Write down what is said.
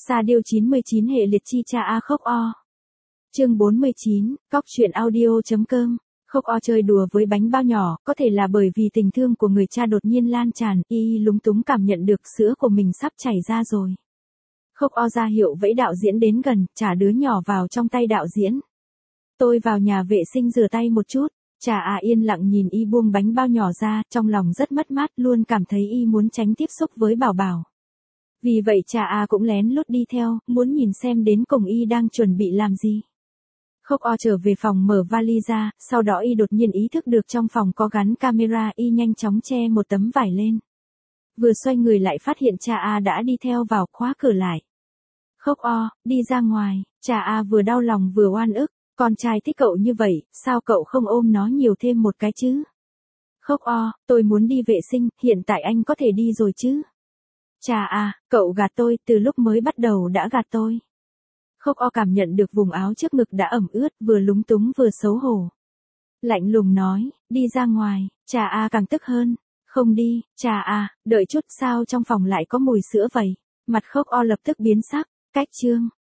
Sa điêu 99 hệ liệt chi cha a khóc o. Chương 49, cóc truyện audio.com. Khóc o chơi đùa với bánh bao nhỏ, có thể là bởi vì tình thương của người cha đột nhiên lan tràn, y lúng túng cảm nhận được sữa của mình sắp chảy ra rồi. Khóc o ra hiệu vẫy đạo diễn đến gần, trả đứa nhỏ vào trong tay đạo diễn. Tôi vào nhà vệ sinh rửa tay một chút, cha a yên lặng nhìn y buông bánh bao nhỏ ra, trong lòng rất mất mát, luôn cảm thấy y muốn tránh tiếp xúc với Bảo Bảo. Vì vậy cha a cũng lén lút đi theo, muốn nhìn xem đến cùng y đang chuẩn bị làm gì. Khóc o trở về phòng mở vali ra, sau đó y đột nhiên ý thức được trong phòng có gắn camera, y nhanh chóng che một tấm vải lên. Vừa xoay người lại phát hiện cha a đã đi theo vào, khóa cửa lại. Khóc o, đi ra ngoài, cha a vừa đau lòng vừa oan ức, con trai thích cậu như vậy, sao cậu không ôm nó nhiều thêm một cái chứ? Khóc o, tôi muốn đi vệ sinh, hiện tại anh có thể đi rồi chứ? Cha a, cậu gạt tôi, từ lúc mới bắt đầu đã gạt tôi. Khóc o cảm nhận được vùng áo trước ngực đã ẩm ướt, vừa lúng túng vừa xấu hổ. Lạnh lùng nói, đi ra ngoài, cha a càng tức hơn. Không đi, cha a, đợi chút, sao trong phòng lại có mùi sữa vậy? Mặt khóc o lập tức biến sắc, cách chương.